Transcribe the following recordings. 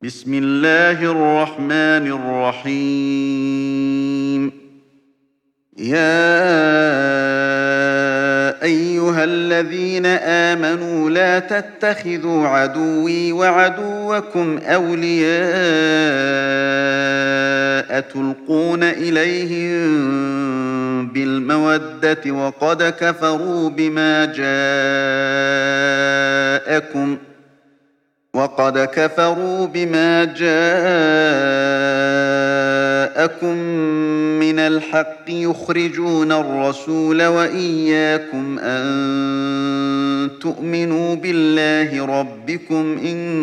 بسم الله الرحمن الرحيم. يا أيها الذين آمنوا لا تتخذوا عدوي وعدوكم أولياء تلقون إليهم بالمودة وقد كفروا بما جاءكم من الحق يخرجون الرسول وإياكم أن تؤمنوا بالله ربكم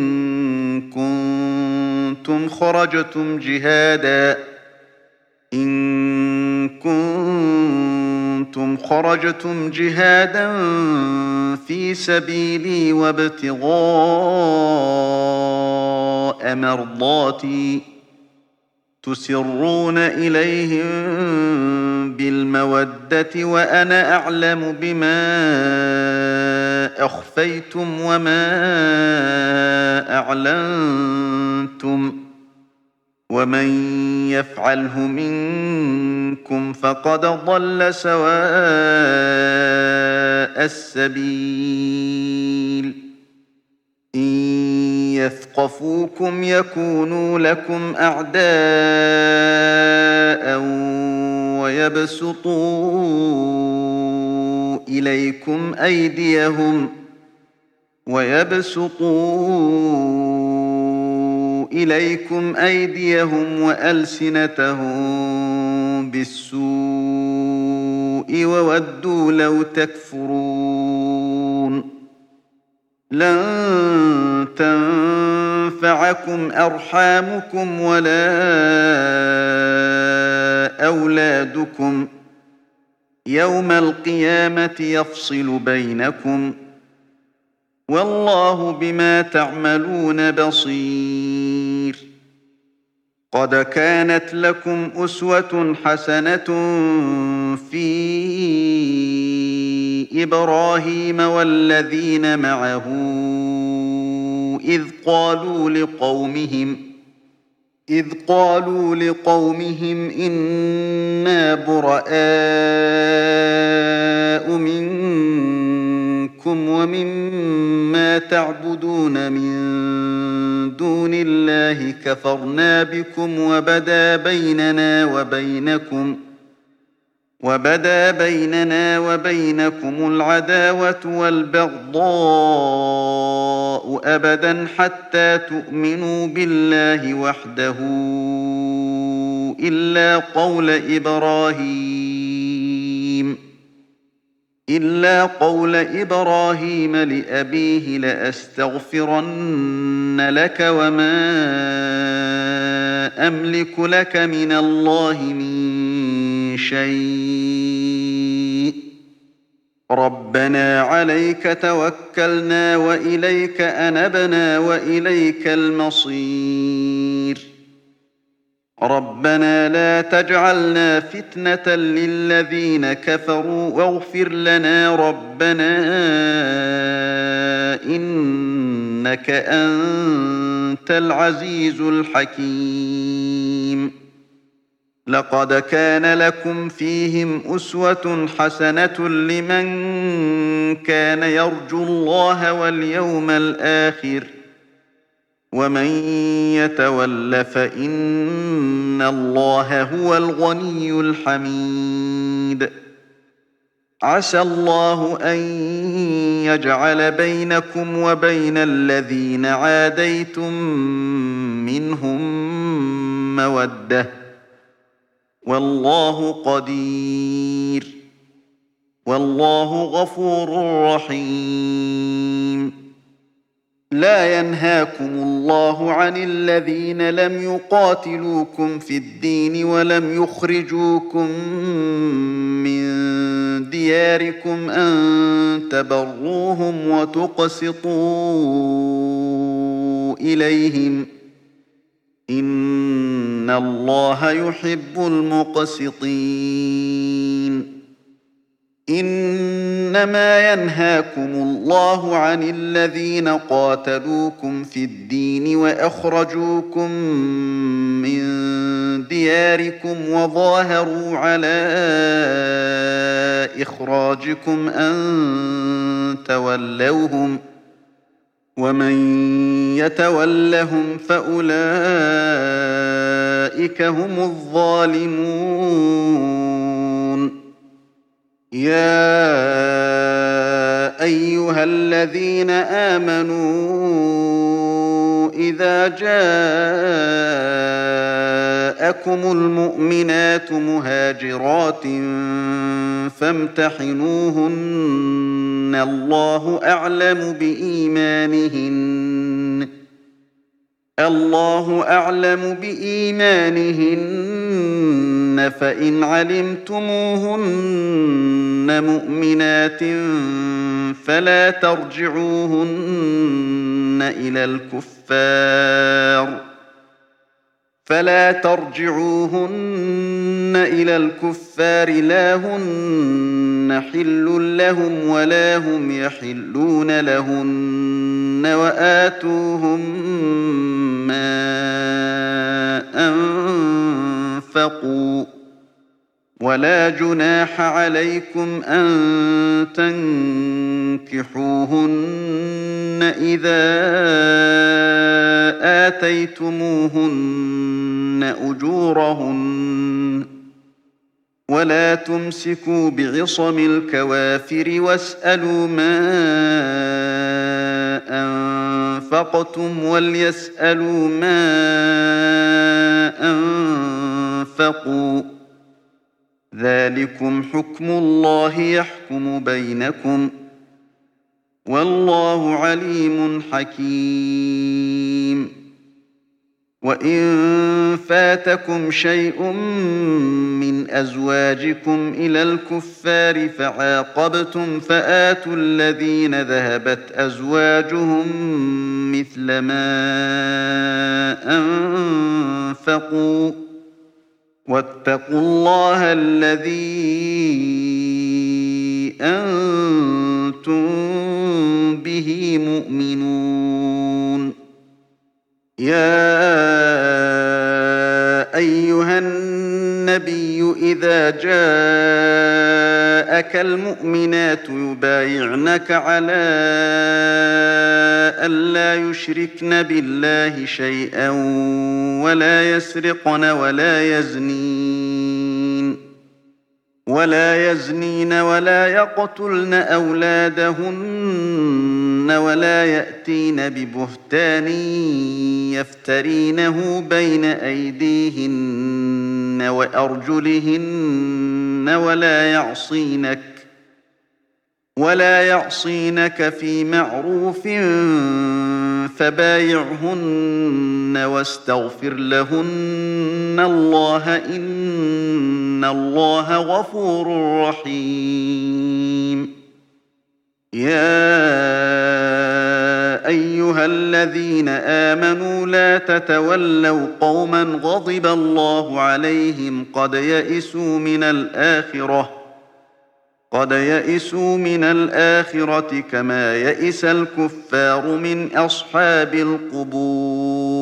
إن كنتم خرجتم جهادا في سبيلي وابتغاء مرضاتي تسرون إليهم بالمودة وأنا أعلم بما أخفيتم وما أعلنتم ومن يفعله منكم فقد ضل سواء السبيل. إن يثقفوكم يكونوا لكم أعداء ويبسطوا إليكم أيديهم وألسنتهم بالسوء وودوا لو تكفرون. لن تنفعكم أرحامكم ولا أولادكم يوم القيامة يفصل بينكم والله بما تعملون بصير. قد كانت لكم أسوة حسنة في إبراهيم والذين معه إذ قالوا لقومهم إنا براء منكم ومما تعبدون من دون الله كفرنا بكم وبدا بيننا وبينكم العداوة والبغضاء أبدا حتى تؤمنوا بالله وحده إلا قول إبراهيم لأبيه لأستغفرن لك وما أملك لك من الله من شيء ربنا عليك توكلنا وإليك أنبنا وإليك المصير. ربنا لا تجعلنا فتنة للذين كفروا واغفر لنا ربنا إنك أنت العزيز الحكيم. لقد كان لكم فيهم أسوة حسنة لمن كان يرجو الله واليوم الآخر ومن يتول فإن الله هو الغني الحميد. عسى الله أن يجعل بينكم وبين الذين عاديتم منهم مودة والله قدير والله غفور رحيم. لا ينهاكم الله عن الذين لم يقاتلوكم في الدين ولم يخرجوكم من دياركم أن تبروهم وتقسطوا إليهم إن الله يحب المقسطين. إنما ينهاكم الله عن الذين قاتلوكم في الدين وأخرجوكم من دياركم وظاهروا على إخراجكم أن تولوهم ومن يتولهم فأولئك هم الظالمون يا أيها الذين آمنوا إذا جاءكم المؤمنات مهاجرات فامتحنوهن الله أعلم بإيمانهن فإن علمتموهن مؤمنات فلا ترجعوهن إلى الكفار لا هن حل لهم ولا هم يحلون لهن وآتوهم ما أنفقوا ولا جناح عليكم أن تنكحوهن إذا آتيتموهن أجورهن ولا تمسكوا بعصم الكوافر واسألوا ما أنفقتم وليسألوا ما أنفقوا ذلكم حكم الله يحكم بينكم والله عليم حكيم وإن فاتكم شيء من أزواجكم إلى الكفار فعاقبتم فآتوا الذين ذهبت أزواجهم مثل ما أنفقوا واتقوا الله الذي أنتم به مؤمنون يا أيها النبي إذا جاءك المؤمنات يبايعنك على ألا يشركن بالله شيئا ولا يسرقن ولا يزنين ولا يقتلن أولادهن ولا يأتين ببهتان يفترينه بين أيديهن وأرجلهن ولا يعصينك في معروف فبايعهن واستغفر لهن الله إن الله غفور رحيم يا أيها الذين آمنوا لا تتولوا قوما غضب الله عليهم قد يئسوا من الآخرة كما يئس الكفار من أصحاب القبور